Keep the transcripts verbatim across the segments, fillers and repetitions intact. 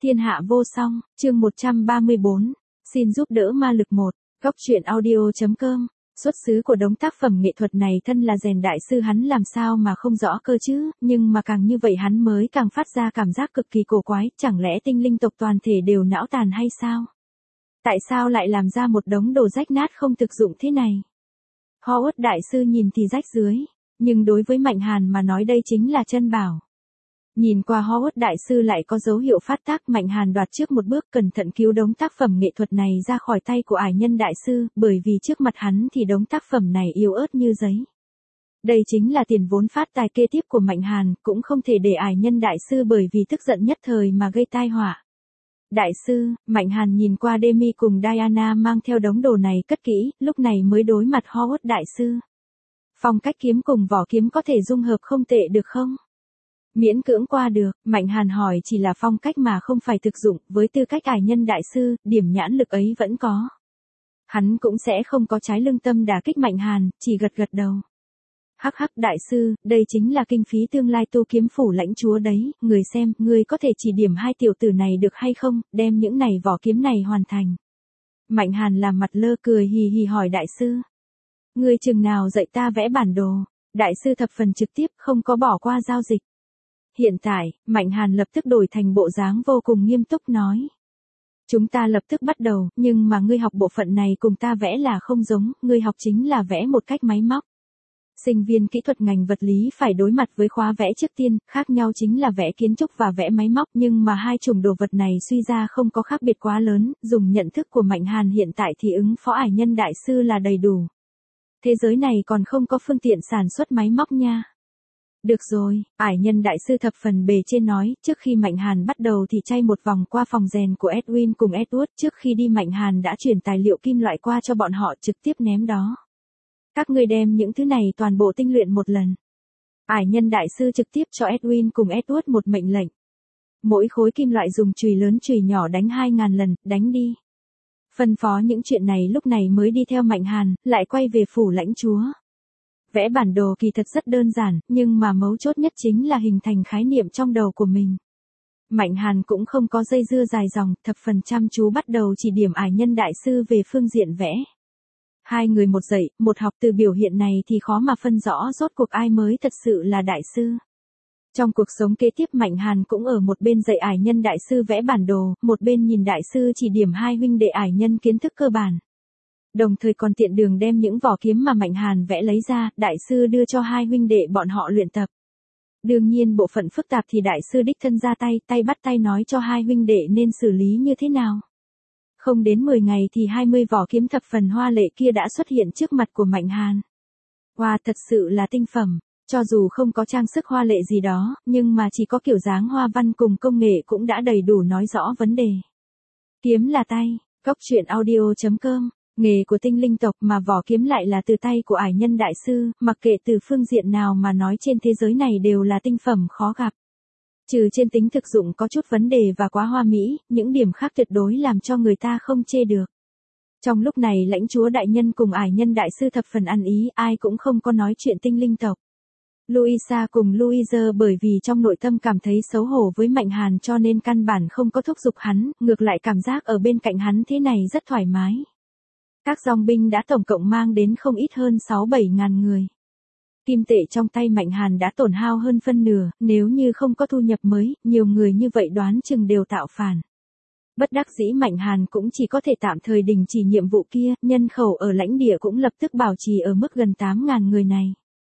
Thiên hạ vô song, chương một trăm ba mươi bốn. Xin giúp đỡ ma lực một. Góc truyện audio.com. Xuất xứ của đống tác phẩm nghệ thuật này thân là rèn đại sư hắn làm sao mà không rõ cơ chứ, nhưng mà càng như vậy hắn mới càng phát ra cảm giác cực kỳ cổ quái, chẳng lẽ tinh linh tộc toàn thể đều não tàn hay sao? Tại sao lại làm ra một đống đồ rách nát không thực dụng thế này? Howard đại sư nhìn thì rách rưới, nhưng đối với Mạnh Hàn mà nói đây chính là chân bảo. Nhìn qua Howard đại sư lại có dấu hiệu phát tác, Mạnh Hàn đoạt trước một bước cẩn thận cứu đống tác phẩm nghệ thuật này ra khỏi tay của ải nhân đại sư, bởi vì trước mặt hắn thì đống tác phẩm này yếu ớt như giấy. Đây chính là tiền vốn phát tài kế tiếp của Mạnh Hàn, cũng không thể để ải nhân đại sư bởi vì tức giận nhất thời mà gây tai họa. Đại sư, Mạnh Hàn nhìn qua Demi cùng Diana mang theo đống đồ này cất kỹ, lúc này mới đối mặt Howard đại sư. Phong cách kiếm cùng vỏ kiếm có thể dung hợp không tệ được không? Miễn cưỡng qua được, Mạnh Hàn hỏi chỉ là phong cách mà không phải thực dụng, với tư cách ải nhân đại sư, điểm nhãn lực ấy vẫn có. Hắn cũng sẽ không có trái lương tâm đả kích Mạnh Hàn, chỉ gật gật đầu. Hắc hắc đại sư, đây chính là kinh phí tương lai tu kiếm phủ lãnh chúa đấy, người xem, người có thể chỉ điểm hai tiểu tử này được hay không, đem những này vỏ kiếm này hoàn thành. Mạnh Hàn làm mặt lơ cười hì hì hỏi đại sư. Người chừng nào dạy ta vẽ bản đồ, đại sư thập phần trực tiếp không có bỏ qua giao dịch. Hiện tại, Mạnh Hàn lập tức đổi thành bộ dáng vô cùng nghiêm túc nói. Chúng ta lập tức bắt đầu, nhưng mà ngươi học bộ phận này cùng ta vẽ là không giống, ngươi học chính là vẽ một cách máy móc. Sinh viên kỹ thuật ngành vật lý phải đối mặt với khóa vẽ trước tiên, khác nhau chính là vẽ kiến trúc và vẽ máy móc, nhưng mà hai chủng đồ vật này suy ra không có khác biệt quá lớn, dùng nhận thức của Mạnh Hàn hiện tại thì ứng phó ải nhân đại sư là đầy đủ. Thế giới này còn không có phương tiện sản xuất máy móc nha. Được rồi, ải nhân đại sư thập phần bề trên nói, trước khi Mạnh Hàn bắt đầu thì chay một vòng qua phòng rèn của Edwin cùng Edward, trước khi đi Mạnh Hàn đã chuyển tài liệu kim loại qua cho bọn họ trực tiếp ném đó. Các ngươi đem những thứ này toàn bộ tinh luyện một lần. Ải nhân đại sư trực tiếp cho Edwin cùng Edward một mệnh lệnh. Mỗi khối kim loại dùng chùy lớn chùy nhỏ đánh hai ngàn lần, đánh đi. Phân phó những chuyện này lúc này mới đi theo Mạnh Hàn, lại quay về phủ lãnh chúa. Vẽ bản đồ kỳ thật rất đơn giản, nhưng mà mấu chốt nhất chính là hình thành khái niệm trong đầu của mình. Mạnh Hàn cũng không có dây dưa dài dòng, thập phần chăm chú bắt đầu chỉ điểm ải nhân đại sư về phương diện vẽ. Hai người một dạy, một học, từ biểu hiện này thì khó mà phân rõ rốt cuộc ai mới thật sự là đại sư. Trong cuộc sống kế tiếp Mạnh Hàn cũng ở một bên dạy ải nhân đại sư vẽ bản đồ, một bên nhìn đại sư chỉ điểm hai huynh đệ ải nhân kiến thức cơ bản. Đồng thời còn tiện đường đem những vỏ kiếm mà Mạnh Hàn vẽ lấy ra, đại sư đưa cho hai huynh đệ bọn họ luyện tập. Đương nhiên bộ phận phức tạp thì đại sư đích thân ra tay, tay bắt tay nói cho hai huynh đệ nên xử lý như thế nào. Không đến mười ngày thì hai mươi vỏ kiếm thập phần hoa lệ kia đã xuất hiện trước mặt của Mạnh Hàn. Wow, thật sự là tinh phẩm, cho dù không có trang sức hoa lệ gì đó, nhưng mà chỉ có kiểu dáng hoa văn cùng công nghệ cũng đã đầy đủ nói rõ vấn đề. Kiếm là tay, góc truyện audio.com. Nghề của tinh linh tộc mà vỏ kiếm lại là từ tay của ải nhân đại sư, mặc kệ từ phương diện nào mà nói trên thế giới này đều là tinh phẩm khó gặp. Trừ trên tính thực dụng có chút vấn đề và quá hoa mỹ, những điểm khác tuyệt đối làm cho người ta không chê được. Trong lúc này lãnh chúa đại nhân cùng ải nhân đại sư thập phần ăn ý, ai cũng không có nói chuyện tinh linh tộc. Louisa cùng Louise bởi vì trong nội tâm cảm thấy xấu hổ với Mạnh Hàn cho nên căn bản không có thúc giục hắn, ngược lại cảm giác ở bên cạnh hắn thế này rất thoải mái. Các dòng binh đã tổng cộng mang đến không ít hơn sáu bảy ngàn người. Kim tệ trong tay Mạnh Hàn đã tổn hao hơn phân nửa, nếu như không có thu nhập mới, nhiều người như vậy đoán chừng đều tạo phản. Bất đắc dĩ Mạnh Hàn cũng chỉ có thể tạm thời đình chỉ nhiệm vụ kia, nhân khẩu ở lãnh địa cũng lập tức bảo trì ở mức gần tám ngàn người này.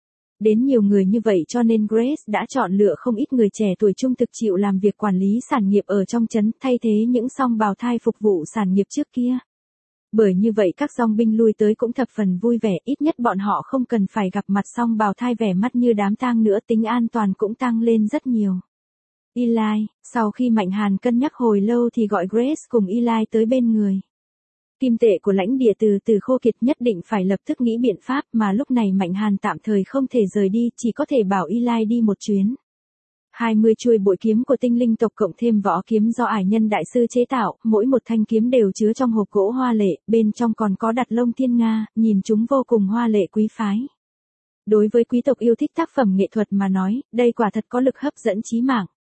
Đến nhiều người như vậy cho nên Grace đã chọn lựa không ít người trẻ tuổi trung thực chịu làm việc quản lý sản nghiệp ở trong trấn, thay thế những song bào thai phục vụ sản nghiệp trước kia. Bởi như vậy các dòng binh lui tới cũng thập phần vui vẻ, ít nhất bọn họ không cần phải gặp mặt song bào thai vẻ mắt như đám tang nữa, tính an toàn cũng tăng lên rất nhiều. Eli, sau khi Mạnh Hàn cân nhắc hồi lâu thì gọi Grace cùng Eli tới bên người. Kim tệ của lãnh địa từ từ khô kiệt, nhất định phải lập tức nghĩ biện pháp, mà lúc này Mạnh Hàn tạm thời không thể rời đi, chỉ có thể bảo Eli đi một chuyến. hai mươi chuôi bội kiếm của tinh linh tộc cộng thêm vỏ kiếm do ải nhân đại sư chế tạo, mỗi một thanh kiếm đều chứa trong hộp gỗ hoa lệ, bên trong còn có đặt lông thiên nga, nhìn chúng vô cùng hoa lệ quý phái. Đối với quý tộc yêu thích tác phẩm nghệ thuật mà nói, đây quả thật có lực hấp dẫn chí mạng.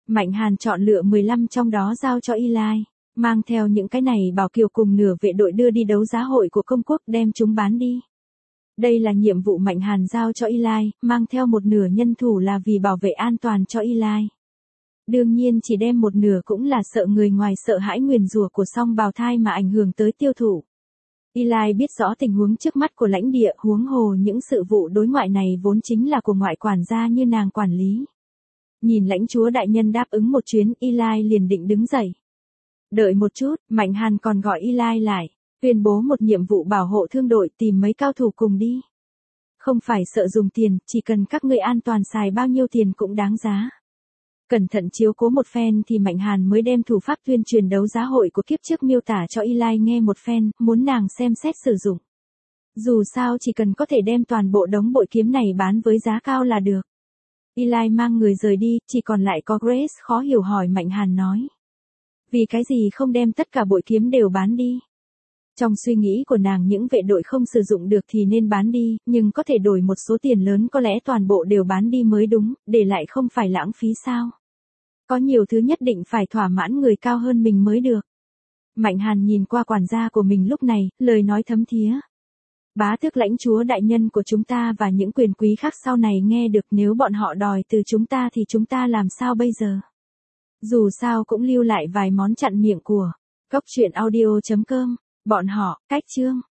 Mạnh Hàn chọn lựa mười lăm trong đó giao cho Eli, mang theo những cái này bảo kiều cùng nửa vệ đội đưa đi đấu giá hội của công quốc đem chúng bán đi. Đây là nhiệm vụ Mạnh Hàn giao cho Eli, mang theo một nửa nhân thủ là vì bảo vệ an toàn cho Eli. Đương nhiên chỉ đem một nửa cũng là sợ người ngoài sợ hãi nguyền rủa của song bào thai mà ảnh hưởng tới tiêu thụ. Eli biết rõ tình huống trước mắt của lãnh địa, huống hồ những sự vụ đối ngoại này vốn chính là của ngoại quản gia như nàng quản lý. Nhìn lãnh chúa đại nhân đáp ứng một chuyến, Eli liền định đứng dậy. Đợi một chút, Mạnh Hàn còn gọi Eli lại, tuyên bố một nhiệm vụ bảo hộ thương đội, tìm mấy cao thủ cùng đi. Không phải sợ dùng tiền, chỉ cần các ngươi an toàn xài bao nhiêu tiền cũng đáng giá. Cẩn thận chiếu cố một phen thì Mạnh Hàn mới đem thủ pháp tuyên truyền đấu giá hội của kiếp trước miêu tả cho Eli nghe một phen, muốn nàng xem xét sử dụng. Dù sao chỉ cần có thể đem toàn bộ đống bội kiếm này bán với giá cao là được. Eli mang người rời đi, chỉ còn lại có Grace khó hiểu hỏi Mạnh Hàn nói. Vì cái gì không đem tất cả bội kiếm đều bán đi? Trong suy nghĩ của nàng những vệ đội không sử dụng được thì nên bán đi, nhưng có thể đổi một số tiền lớn có lẽ toàn bộ đều bán đi mới đúng, để lại không phải lãng phí sao? Có nhiều thứ nhất định phải thỏa mãn người cao hơn mình mới được. Mạnh Hàn nhìn qua quản gia của mình lúc này, lời nói thấm thía. Bá tước lãnh chúa đại nhân của chúng ta và những quyền quý khác sau này nghe được nếu bọn họ đòi từ chúng ta thì chúng ta làm sao bây giờ? Dù sao cũng lưu lại vài món chặn miệng của. Cốc truyện audio chấm com. Bọn họ, cách chương.